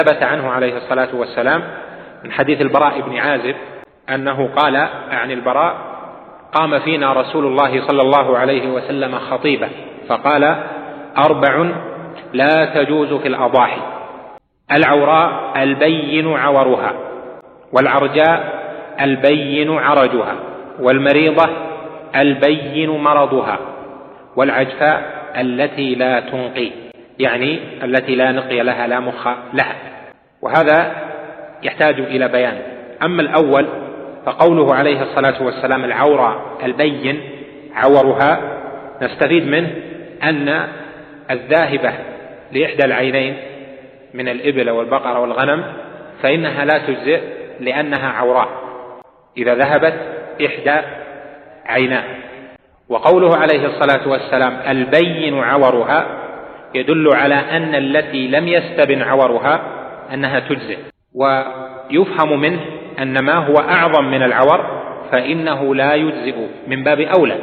ثبت عنه عليه الصلاة والسلام من حديث البراء بن عازب أنه قال عن البراء: قام فينا رسول الله صلى الله عليه وسلم خطيبا فقال: 4 لا تجوز في الأضاحي: العوراء البين عورها، والعرجاء البين عرجها، والمريضة البين مرضها، والعجفاء التي لا تنقي، يعني التي لا نقي لها، لا مخ لها. وهذا يحتاج إلى بيان. أما الأول فقوله عليه الصلاة والسلام: العورة البين عورها، نستفيد منه أن الذاهبة لإحدى العينين من الإبل والبقرة والغنم فإنها لا تجزئ لأنها عوراء إذا ذهبت إحدى عيناه. وقوله عليه الصلاة والسلام: البين عورها، يدل على أن التي لم يستبن عورها أنها تجزئ. ويفهم منه أن ما هو أعظم من العور فإنه لا يجزئ من باب أولى،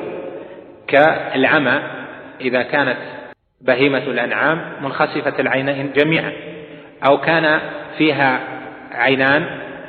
كالعمى إذا كانت بهيمة الأنعام منخسفة العينين جميعا، أو كان فيها عينان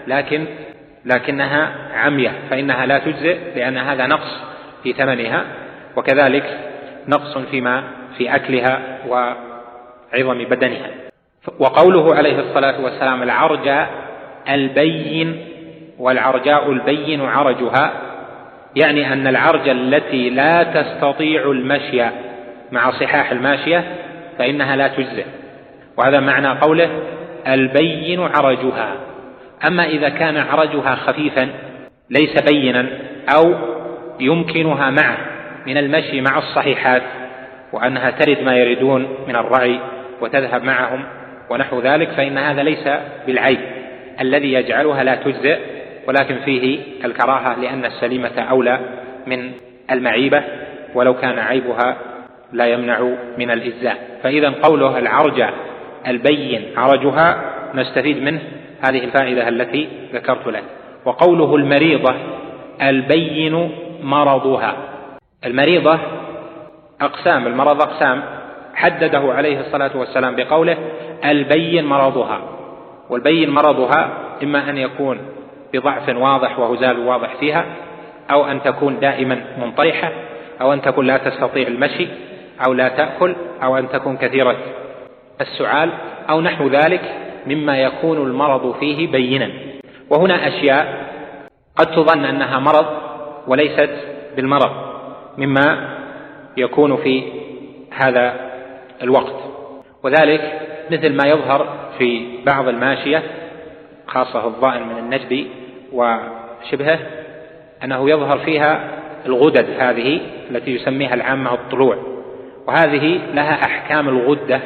لكنها عمية فإنها لا تجزئ، لأن هذا نقص في ثمنها، وكذلك نقص في أكلها وعظم بدنها. وقوله عليه الصلاة والسلام: العرجاء البين والعرجاء البين عرجها، يعني أن العرج التي لا تستطيع المشي مع صحاح الماشية فإنها لا تجزئ، وهذا معنى قوله البين عرجها. أما إذا كان عرجها خفيفا ليس بينا أو يمكنها معه من المشي مع الصحيحات، وأنها ترد ما يردون من الرعي وتذهب معهم ونحو ذلك، فإن هذا ليس بالعيب الذي يجعلها لا تجزئ، ولكن فيه الكراهة، لأن السليمة أولى من المعيبة ولو كان عيبها لا يمنع من الإجزاء. فإذا قوله العرجة البين عرجها نستفيد منه هذه الفائدة التي ذكرت لك. وقوله المريضة البين مرضها، المريضة أقسام، المرض أقسام، حدده عليه الصلاة والسلام بقوله البين مرضها. والبين مرضها إما أن يكون بضعف واضح وهزال واضح فيها، أو أن تكون دائما منطرحة، أو أن تكون لا تستطيع المشي، أو لا تأكل، أو أن تكون كثيرة السعال، أو نحو ذلك مما يكون المرض فيه بينا. وهنا أشياء قد تظن أنها مرض وليست بالمرض مما يكون في هذا الوقت، وذلك مثل ما يظهر في بعض الماشية خاصة الضائن من النجب وشبهه، أنه يظهر فيها الغدد هذه التي يسميها العامة الطلوع، وهذه لها أحكام الغدة،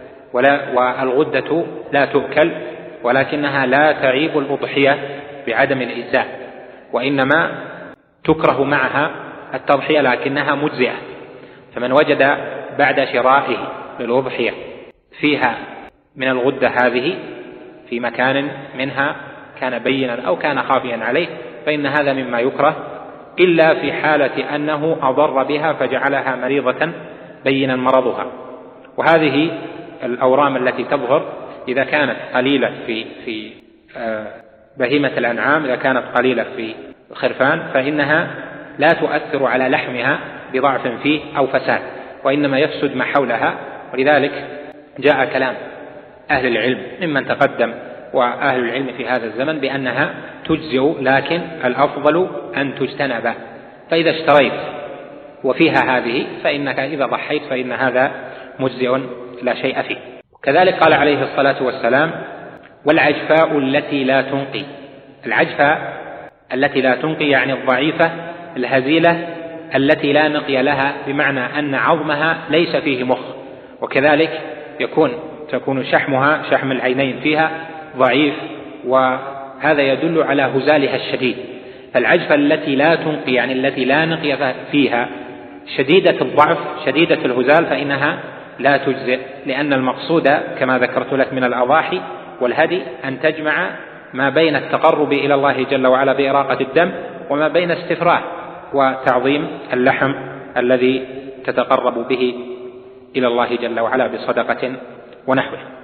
والغدة لا تؤكل، ولكنها لا تعيب الأضحية بعدم الإجزاء، وإنما تكره معها التضحية لكنها مجزئة. فمن وجد بعد شرائه للأضحية فيها من الغدة هذه في مكان منها كان بينا أو كان خافيا عليه فإن هذا مما يكره، إلا في حالة أنه أضر بها فجعلها مريضة بينا مرضها. وهذه الأورام التي تظهر إذا كانت قليلة في بهيمة الأنعام، إذا كانت قليلة في الخرفان فإنها لا تؤثر على لحمها بضعف فيه أو فساد، وإنما يفسد ما حولها. ولذلك جاء كلام أهل العلم ممن تقدم وأهل العلم في هذا الزمن بأنها تجزئ، لكن الأفضل أن تجتنب. فإذا اشتريت وفيها هذه فإنك إذا ضحيت فإن هذا مجزئ لا شيء فيه. كذلك قال عليه الصلاة والسلام: والعجفاء التي لا تنقي. العجفاء التي لا تنقي يعني الضعيفة الهزيلة التي لا نقي لها، بمعنى أن عظمها ليس فيه مخ، وكذلك تكون شحمها، شحم العينين فيها ضعيف، وهذا يدل على هزالها الشديد. فالعجفة التي لا تنقي يعني التي لا نقي فيها شديدة الضعف شديدة الهزال فإنها لا تجزئ، لأن المقصود كما ذكرت لك من الأضاحي والهدي أن تجمع ما بين التقرب إلى الله جل وعلا بإراقة الدم وما بين استفراغ وتعظيم اللحم الذي تتقرب به إلى الله جل وعلا بصدقة ونحوه.